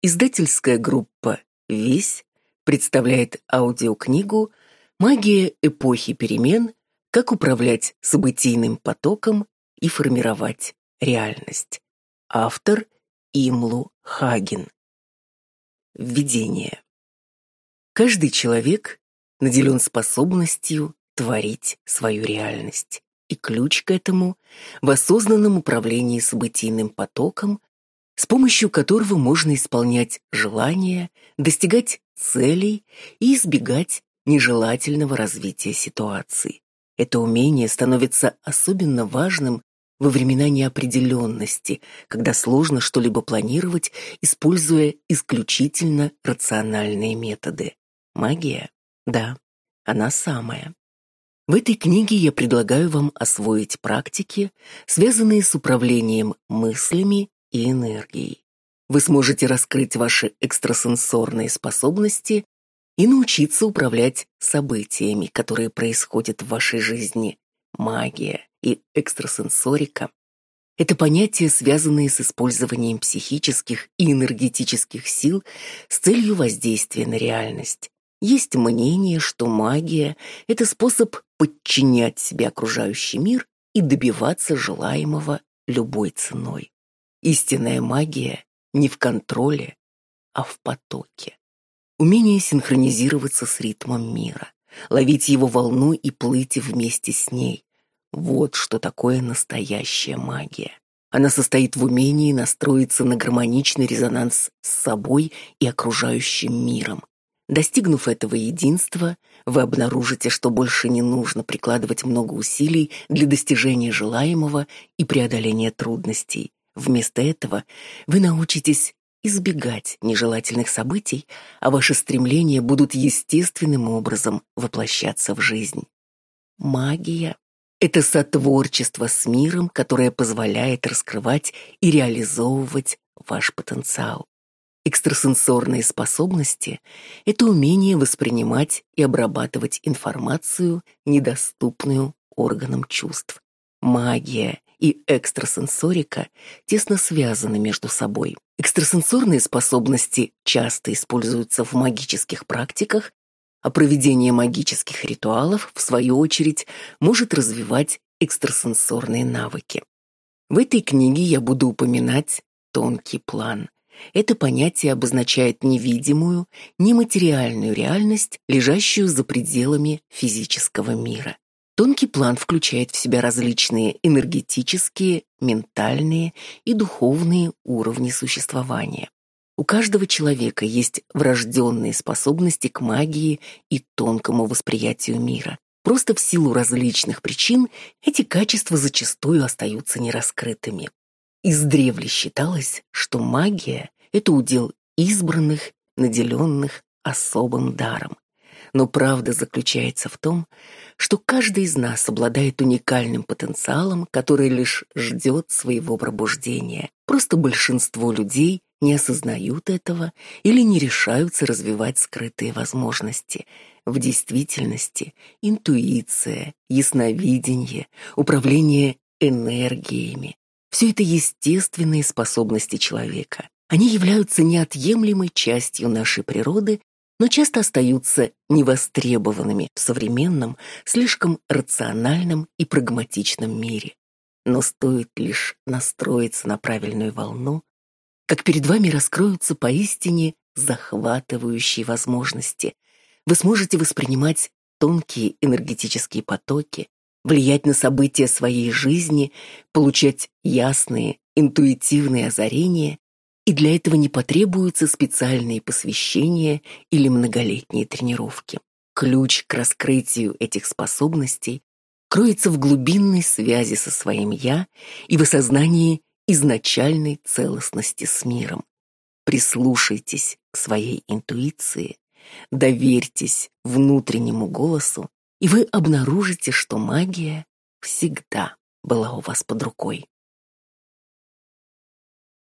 Издательская группа «Весь» представляет аудиокнигу «Магия эпохи перемен. Как управлять событийным потоком и формировать реальность». Автор Имлу Хаген. Введение. Каждый человек наделен способностью творить свою реальность, и ключ к этому в осознанном управлении событийным потоком, с помощью которого можно исполнять желания, достигать целей и избегать нежелательного развития ситуации. Это умение становится особенно важным во времена неопределенности, когда сложно что-либо планировать, используя исключительно рациональные методы. Магия? Да, она самая. В этой книге я предлагаю вам освоить практики, связанные с управлением мыслями и энергией. Вы сможете раскрыть ваши экстрасенсорные способности и научиться управлять событиями, которые происходят в вашей жизни. Магия и экстрасенсорика – это понятия, связанные с использованием психических и энергетических сил с целью воздействия на реальность. Есть мнение, что магия – это способ подчинять себе окружающий мир и добиваться желаемого любой ценой. Истинная магия не в контроле, а в потоке. Умение синхронизироваться с ритмом мира, ловить его волну и плыть вместе с ней. Вот что такое настоящая магия. Она состоит в умении настроиться на гармоничный резонанс с собой и окружающим миром. Достигнув этого единства, вы обнаружите, что больше не нужно прикладывать много усилий для достижения желаемого и преодоления трудностей. Вместо этого вы научитесь избегать нежелательных событий, а ваши стремления будут естественным образом воплощаться в жизнь. Магия — это сотворчество с миром, которое позволяет раскрывать и реализовывать ваш потенциал. Экстрасенсорные способности — это умение воспринимать и обрабатывать информацию, недоступную органам чувств. Магия и экстрасенсорика тесно связаны между собой. Экстрасенсорные способности часто используются в магических практиках, а проведение магических ритуалов, в свою очередь, может развивать экстрасенсорные навыки. В этой книге я буду упоминать тонкий план. Это понятие обозначает невидимую, нематериальную реальность, лежащую за пределами физического мира. Тонкий план включает в себя различные энергетические, ментальные и духовные уровни существования. У каждого человека есть врожденные способности к магии и тонкому восприятию мира. Просто в силу различных причин эти качества зачастую остаются нераскрытыми. Издревле считалось, что магия — это удел избранных, наделенных особым даром. Но правда заключается в том, что каждый из нас обладает уникальным потенциалом, который лишь ждет своего пробуждения. Просто большинство людей не осознают этого или не решаются развивать скрытые возможности. В действительности интуиция, ясновидение, управление энергиями — все это естественные способности человека. Они являются неотъемлемой частью нашей природы, но часто остаются невостребованными в современном, слишком рациональном и прагматичном мире. Но стоит лишь настроиться на правильную волну, как перед вами раскроются поистине захватывающие возможности. Вы сможете воспринимать тонкие энергетические потоки, влиять на события своей жизни, получать ясные, интуитивные озарения, и для этого не потребуются специальные посвящения или многолетние тренировки. Ключ к раскрытию этих способностей кроется в глубинной связи со своим «я» и в осознании изначальной целостности с миром. Прислушайтесь к своей интуиции, доверьтесь внутреннему голосу, и вы обнаружите, что магия всегда была у вас под рукой.